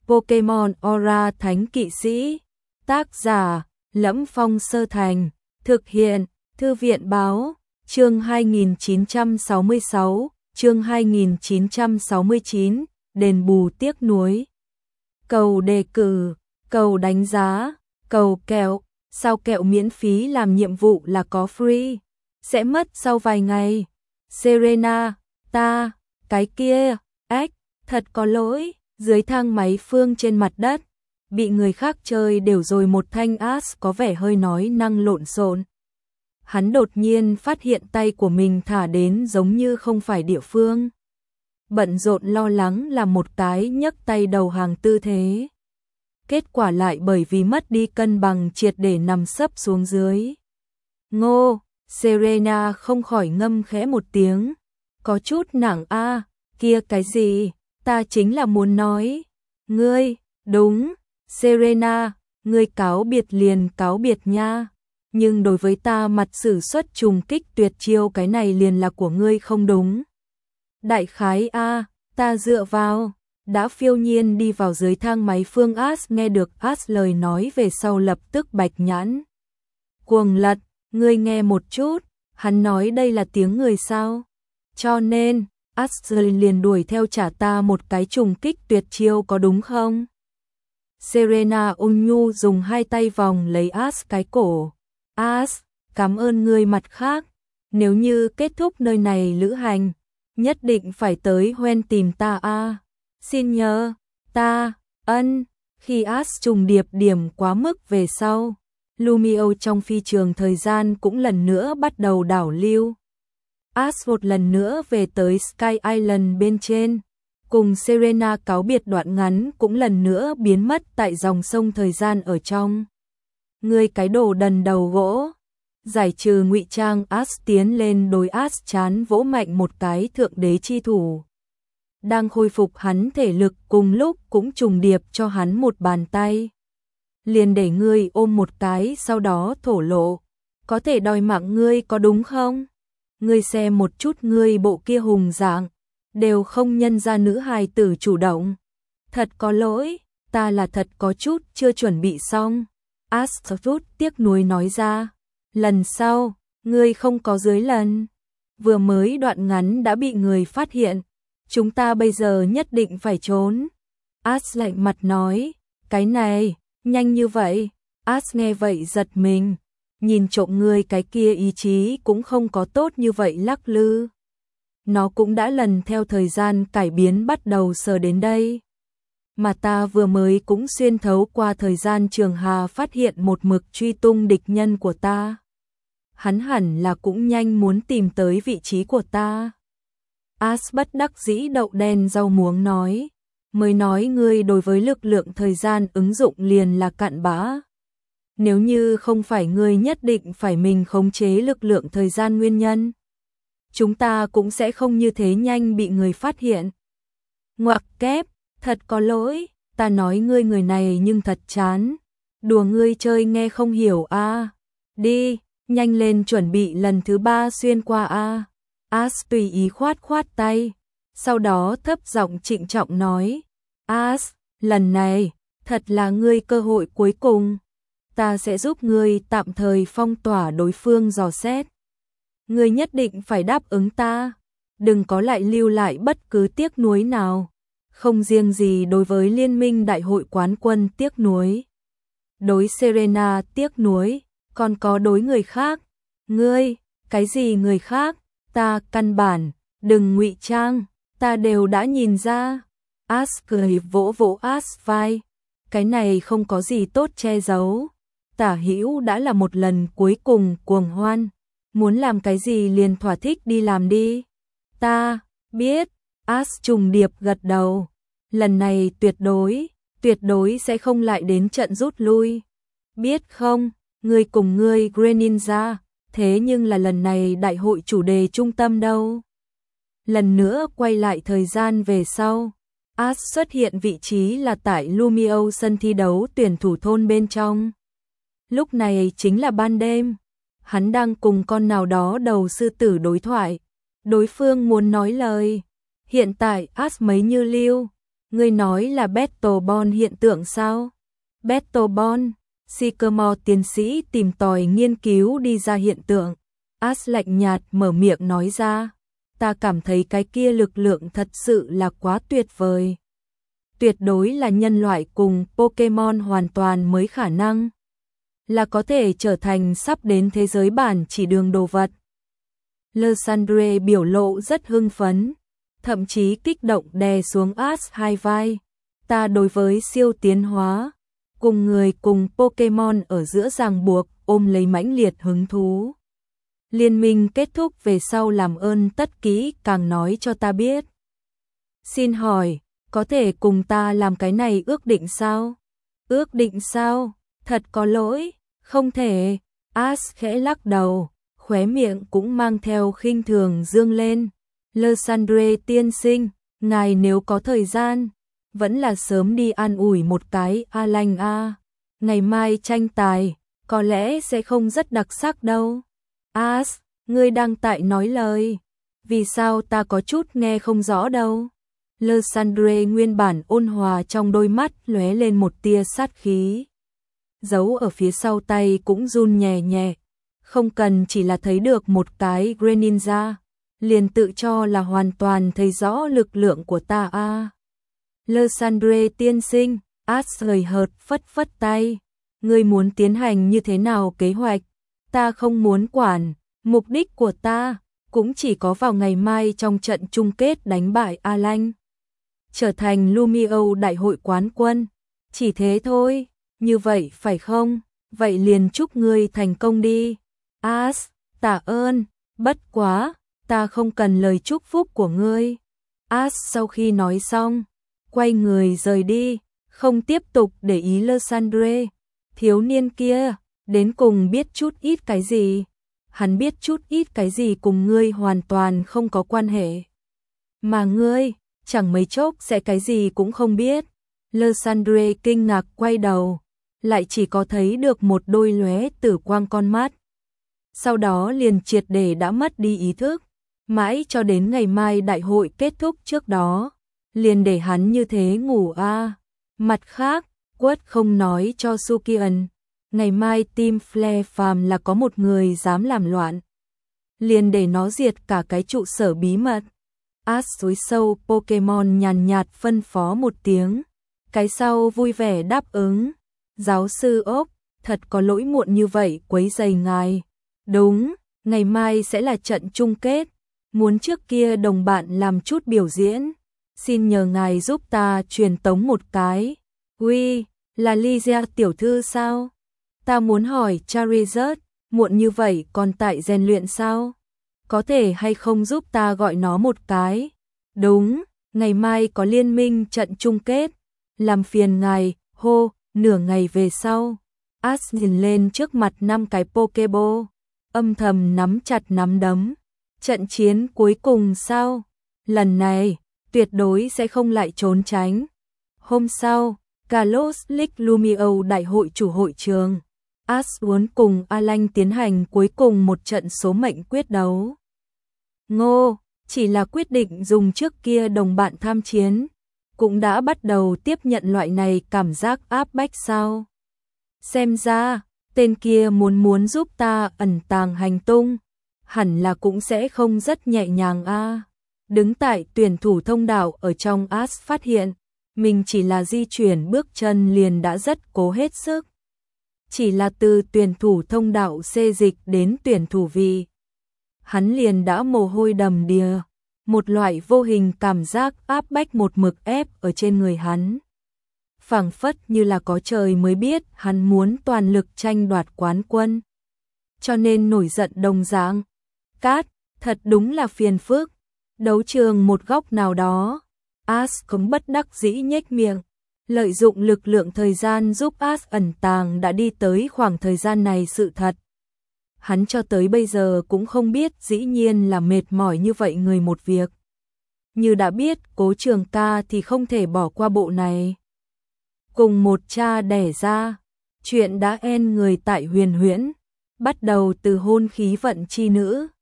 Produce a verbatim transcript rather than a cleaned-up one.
Pokemon Aura Thánh Kỵ Sĩ. Tác giả Lẫm Phong Sơ Thành. Thực hiện Thư viện Báo. Chương hai nghìn chín trăm sáu mươi sáu, chương hai nghìn chín trăm sáu mươi chín, đền bù tiếc nuối. Cầu đề cử, cầu đánh giá, cầu kẹo, sao kẹo miễn phí làm nhiệm vụ là có free, sẽ mất sau vài ngày. Serena, ta, cái kia, ếch, thật có lỗi, dưới thang máy Phương trên mặt đất, bị người khác chơi đều rồi một thanh Ash có vẻ hơi nói năng lộn xộn. Hắn đột nhiên phát hiện tay của mình thả đến giống như không phải địa phương. Bận rộn lo lắng là một cái nhấc tay đầu hàng tư thế. Kết quả lại bởi vì mất đi cân bằng triệt để nằm sấp xuống dưới. Ngô, Serena không khỏi ngâm khẽ một tiếng. Có chút nặng a, kia cái gì, ta chính là muốn nói. Ngươi, đúng, Serena, ngươi cáo biệt liền cáo biệt nha. Nhưng đối với ta mặt sử xuất trùng kích tuyệt chiêu cái này liền là của ngươi không đúng. Đại khái a, ta dựa vào, đã phiêu nhiên đi vào dưới thang máy Phương Ash nghe được Ash lời nói về sau lập tức bạch nhãn. Cuồng lật, ngươi nghe một chút, hắn nói đây là tiếng người sao? Cho nên, Ash liền đuổi theo trả ta một cái trùng kích tuyệt chiêu có đúng không? Serena ôn nhu dùng hai tay vòng lấy Ash cái cổ. Ash, cảm ơn ngươi mặt khác, nếu như kết thúc nơi này lữ hành, nhất định phải tới Hoenn tìm ta a. Xin nhớ, ta, ân, khi Ash trùng điệp điểm quá mức về sau, Lumio trong phi trường thời gian cũng lần nữa bắt đầu đảo lưu. Ash một lần nữa về tới Sky Island bên trên, cùng Serena cáo biệt đoạn ngắn cũng lần nữa biến mất tại dòng sông thời gian ở trong. Ngươi cái đồ đần đầu gỗ. Giải trừ ngụy trang Ash tiến lên đối Ash chán vỗ mạnh một cái thượng đế chi thủ. Đang khôi phục hắn thể lực cùng lúc cũng trùng điệp cho hắn một bàn tay. Liền để ngươi ôm một cái sau đó thổ lộ. Có thể đòi mạng ngươi có đúng không? Ngươi xem một chút ngươi bộ kia hùng dạng. Đều không nhân ra nữ hài tử chủ động. Thật có lỗi, ta là thật có chút chưa chuẩn bị xong. Ash rút tiếc nuối nói ra. Lần sau, ngươi không có dưới lần. Vừa mới đoạn ngắn đã bị người phát hiện. Chúng ta bây giờ nhất định phải trốn. Ash lạnh mặt nói. Cái này, nhanh như vậy. Ash nghe vậy giật mình. Nhìn trộm ngươi cái kia ý chí cũng không có tốt như vậy lắc lư. Nó cũng đã lần theo thời gian cải biến bắt đầu sờ đến đây. Mà ta vừa mới cũng xuyên thấu qua thời gian trường hà phát hiện một mực truy tung địch nhân của ta. Hắn hẳn là cũng nhanh muốn tìm tới vị trí của ta. Ash bất đắc dĩ đậu đen rau muống nói. Mới nói ngươi đối với lực lượng thời gian ứng dụng liền là cặn bã. Nếu như không phải ngươi nhất định phải mình khống chế lực lượng thời gian nguyên nhân, chúng ta cũng sẽ không như thế nhanh bị người phát hiện. Ngoặc kép, thật có lỗi, ta nói ngươi người này nhưng thật chán. Đùa ngươi chơi nghe không hiểu a. À. Đi, nhanh lên chuẩn bị lần thứ ba xuyên qua a. À. Ash tùy ý khoát khoát tay, sau đó thấp giọng trịnh trọng nói. Ash, lần này, thật là ngươi cơ hội cuối cùng. Ta sẽ giúp ngươi tạm thời phong tỏa đối phương dò xét. Ngươi nhất định phải đáp ứng ta, đừng có lại lưu lại bất cứ tiếc nuối nào, không riêng gì đối với liên minh đại hội quán quân tiếc nuối. Đối Serena tiếc nuối, còn có đối người khác. Ngươi, cái gì người khác, ta căn bản, đừng ngụy trang, ta đều đã nhìn ra. Ash cười vỗ vỗ Ash vai, cái này không có gì tốt che giấu. Tả hữu đã là một lần cuối cùng cuồng hoan. Muốn làm cái gì liền thỏa thích đi làm đi. Ta, biết, Ash trùng điệp gật đầu. Lần này tuyệt đối, tuyệt đối sẽ không lại đến trận rút lui. Biết không, ngươi cùng ngươi Greninja, thế nhưng là lần này đại hội chủ đề trung tâm đâu. Lần nữa quay lại thời gian về sau, Ash xuất hiện vị trí là tại Lumio sân thi đấu tuyển thủ thôn bên trong. Lúc này chính là ban đêm. Hắn đang cùng con nào đó đầu sư tử đối thoại. Đối phương muốn nói lời. Hiện tại Ash mấy như lưu. Ngươi nói là Battle Bond hiện tượng sao? Battle Bond, Sycamore tiến sĩ tìm tòi nghiên cứu đi ra hiện tượng. Ash lạnh nhạt mở miệng nói ra. Ta cảm thấy cái kia lực lượng thật sự là quá tuyệt vời. Tuyệt đối là nhân loại cùng Pokemon hoàn toàn mới khả năng. Là có thể trở thành sắp đến thế giới bản chỉ đường đồ vật. Lysandre biểu lộ rất hưng phấn, thậm chí kích động đè xuống Ash hai vai. Ta đối với siêu tiến hóa, cùng người cùng Pokemon ở giữa ràng buộc, ôm lấy mãnh liệt hứng thú. Liên minh kết thúc về sau làm ơn tất kỹ càng nói cho ta biết. Xin hỏi, có thể cùng ta làm cái này ước định sao? Ước định sao? Thật có lỗi, không thể. Ash khẽ lắc đầu, khóe miệng cũng mang theo khinh thường dương lên. Lysandre tiên sinh, ngài nếu có thời gian, vẫn là sớm đi an ủi một cái a lanh a. Ngày mai tranh tài, có lẽ sẽ không rất đặc sắc đâu. Ash, ngươi đang tại nói lời. Vì sao ta có chút nghe không rõ đâu? Lysandre nguyên bản ôn hòa trong đôi mắt lóe lên một tia sát khí. Giấu ở phía sau tay cũng run nhẹ nhẹ. Không cần chỉ là thấy được một cái Greninja, liền tự cho là hoàn toàn thấy rõ lực lượng của ta a. À. Lysandre tiên sinh, Ash hời hợt phất phất tay. Ngươi muốn tiến hành như thế nào kế hoạch? Ta không muốn quản, mục đích của ta cũng chỉ có vào ngày mai trong trận chung kết đánh bại A Lanh, trở thành Lumio đại hội quán quân. Chỉ thế thôi, như vậy phải không? Vậy liền chúc ngươi thành công đi. Ash, tạ ơn, bất quá, ta không cần lời chúc phúc của ngươi. Ash sau khi nói xong, quay người rời đi, không tiếp tục để ý Lysandre. Thiếu niên kia, đến cùng biết chút ít cái gì? Hắn biết chút ít cái gì cùng ngươi hoàn toàn không có quan hệ. Mà ngươi, chẳng mấy chốc sẽ cái gì cũng không biết. Lysandre kinh ngạc quay đầu, lại chỉ có thấy được một đôi lóe tử quang con mắt. Sau đó liền triệt để đã mất đi ý thức, mãi cho đến ngày mai đại hội kết thúc trước đó, liền để hắn như thế ngủ a. À. Mặt khác, Quất không nói cho Sukian, ngày mai team Flare Farm là có một người dám làm loạn, liền để nó diệt cả cái trụ sở bí mật. Ash suối sâu Pokemon nhàn nhạt phân phó một tiếng, cái sau vui vẻ đáp ứng. Giáo sư Ốc, thật có lỗi muộn như vậy quấy rầy ngài. Đúng, ngày mai sẽ là trận chung kết, muốn trước kia đồng bạn làm chút biểu diễn, xin nhờ ngài giúp ta truyền tống một cái. Uy, là Lydia tiểu thư sao? Ta muốn hỏi Charizard, muộn như vậy còn tại rèn luyện sao? Có thể hay không giúp ta gọi nó một cái? Đúng, ngày mai có liên minh trận chung kết, làm phiền ngài, hô, nửa ngày về sau. Ash nhìn lên trước mặt năm cái Pokeball, âm thầm nắm chặt nắm đấm. Trận chiến cuối cùng sao? Lần này, tuyệt đối sẽ không lại trốn tránh. Hôm sau, Kalos League Lumio đại hội chủ hội trường, Ash muốn cùng A Lanh tiến hành cuối cùng một trận số mệnh quyết đấu. Ngô, chỉ là quyết định dùng trước kia đồng bạn tham chiến, cũng đã bắt đầu tiếp nhận loại này cảm giác áp bách sao? Xem ra, tên kia muốn muốn giúp ta ẩn tàng hành tung, hẳn là cũng sẽ không rất nhẹ nhàng a. À. Đứng tại tuyển thủ thông đạo ở trong, Ash phát hiện, mình chỉ là di chuyển bước chân liền đã rất cố hết sức. Chỉ là từ tuyển thủ thông đạo xê dịch đến tuyển thủ vị, hắn liền đã mồ hôi đầm đìa, một loại vô hình cảm giác áp bách một mực ép ở trên người hắn. Phảng phất như là có trời mới biết hắn muốn toàn lực tranh đoạt quán quân, cho nên nổi giận đồng dạng. Cát, thật đúng là phiền phức. Đấu trường một góc nào đó, Ash cũng bất đắc dĩ nhếch miệng, lợi dụng lực lượng thời gian giúp Ash ẩn tàng đã đi tới khoảng thời gian này sự thật. Hắn cho tới bây giờ cũng không biết dĩ nhiên là mệt mỏi như vậy người một việc. Như đã biết Cố Trường Ca thì không thể bỏ qua bộ này. Cùng một cha đẻ ra, chuyện đã en người tại Huyền Huyễn, bắt đầu từ hôn khí vận chi nữ,